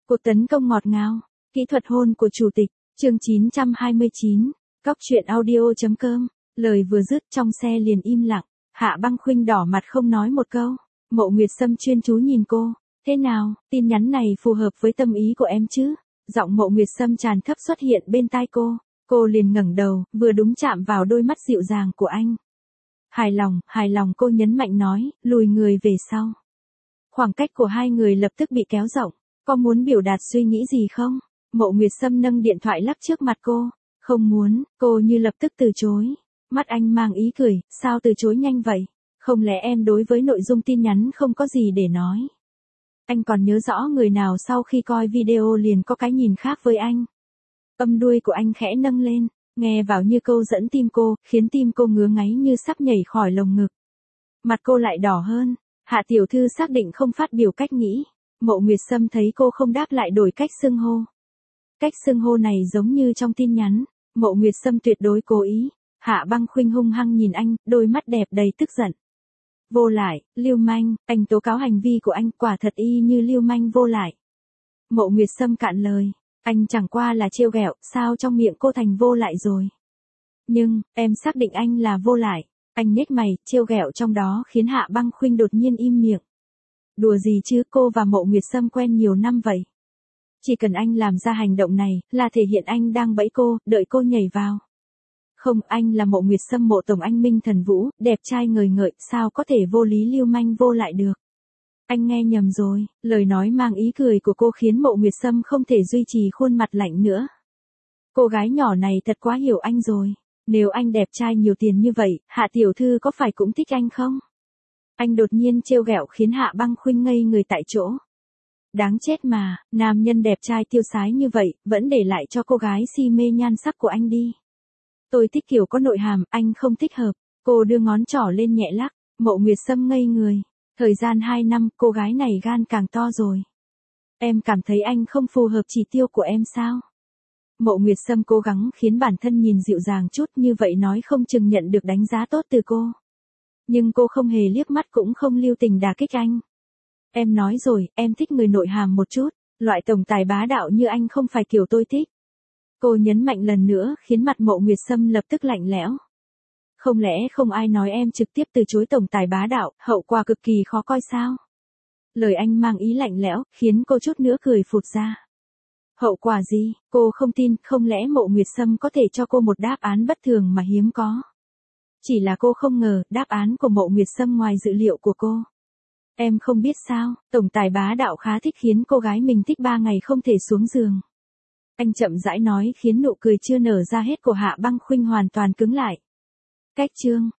Cuộc tấn công ngọt ngào, kỹ thuật hôn của chủ tịch, chương 929, Cóc truyện audio.com, lời vừa dứt trong xe liền im lặng, Hạ Băng Khuynh đỏ mặt không nói một câu, Mộ Nguyệt Sâm chuyên chú nhìn cô, thế nào, tin nhắn này phù hợp với tâm ý của em chứ? Giọng Mộ Nguyệt Sâm tràn thấp xuất hiện bên tai cô liền ngẩng đầu, vừa đúng chạm vào đôi mắt dịu dàng của anh. Hài lòng cô nhấn mạnh nói, lùi người về sau. Khoảng cách của hai người lập tức bị kéo rộng, có muốn biểu đạt suy nghĩ gì không? Mộ Nguyệt Sâm nâng điện thoại lắc trước mặt cô, không muốn, cô như lập tức từ chối. Mắt anh mang ý cười, sao từ chối nhanh vậy? Không lẽ em đối với nội dung tin nhắn không có gì để nói? Anh còn nhớ rõ người nào sau khi coi video liền có cái nhìn khác với anh. Âm đuôi của anh khẽ nâng lên, nghe vào như câu dẫn tim cô, khiến tim cô ngứa ngáy như sắp nhảy khỏi lồng ngực. Mặt cô lại đỏ hơn, Hạ tiểu thư xác định không phát biểu cách nghĩ. Mộ Nguyệt Sâm thấy cô không đáp lại đổi cách xưng hô. Cách xưng hô này giống như trong tin nhắn, Mộ Nguyệt Sâm tuyệt đối cố ý. Hạ Băng Khuynh hung hăng nhìn anh, đôi mắt đẹp đầy tức giận. Vô lại, lưu manh, anh tố cáo hành vi của anh quả thật y như lưu manh vô lại. Mộ Nguyệt Sâm cạn lời, anh chẳng qua là trêu ghẹo, sao trong miệng cô thành vô lại rồi. Nhưng, em xác định anh là vô lại. Anh nhếch mày, trêu ghẹo trong đó khiến Hạ Băng Khuynh đột nhiên im miệng. Đùa gì chứ, cô và Mộ Nguyệt Sâm quen nhiều năm vậy. Chỉ cần anh làm ra hành động này, là thể hiện anh đang bẫy cô, đợi cô nhảy vào. Không, anh là Mộ Nguyệt Sâm Mộ Tổng Anh Minh Thần Vũ, đẹp trai ngời ngợi, sao có thể vô lý lưu manh vô lại được. Anh nghe nhầm rồi, lời nói mang ý cười của cô khiến Mộ Nguyệt Sâm không thể duy trì khuôn mặt lạnh nữa. Cô gái nhỏ này thật quá hiểu anh rồi. Nếu anh đẹp trai nhiều tiền như vậy, Hạ tiểu thư có phải cũng thích anh không? Anh đột nhiên trêu ghẹo khiến Hạ Băng Khuynh ngây người tại chỗ. Đáng chết mà, nam nhân đẹp trai tiêu sái như vậy, vẫn để lại cho cô gái si mê nhan sắc của anh đi. Tôi thích kiểu có nội hàm, anh không thích hợp. Cô đưa ngón trỏ lên nhẹ lắc, Mộ Nguyệt Sâm ngây người. Thời gian 2 năm, cô gái này gan càng to rồi. Em cảm thấy anh không phù hợp chỉ tiêu của em sao? Mộ Nguyệt Sâm cố gắng khiến bản thân nhìn dịu dàng chút, như vậy nói không chừng nhận được đánh giá tốt từ cô. Nhưng cô không hề liếc mắt cũng không lưu tình đả kích anh. Em nói rồi, em thích người nội hàm một chút, loại tổng tài bá đạo như anh không phải kiểu tôi thích. Cô nhấn mạnh lần nữa khiến mặt Mộ Nguyệt Sâm lập tức lạnh lẽo. Không lẽ không ai nói em trực tiếp từ chối tổng tài bá đạo, hậu quả cực kỳ khó coi sao? Lời anh mang ý lạnh lẽo, khiến cô chút nữa cười phụt ra. Hậu quả gì, cô không tin, không lẽ Mộ Nguyệt Sâm có thể cho cô một đáp án bất thường mà hiếm có. Chỉ là cô không ngờ, đáp án của Mộ Nguyệt Sâm ngoài dự liệu của cô. Em không biết sao, tổng tài bá đạo khá thích khiến cô gái mình thích 3 ngày không thể xuống giường. Anh chậm rãi nói khiến nụ cười chưa nở ra hết của Hạ Băng Khuynh hoàn toàn cứng lại. Cách chương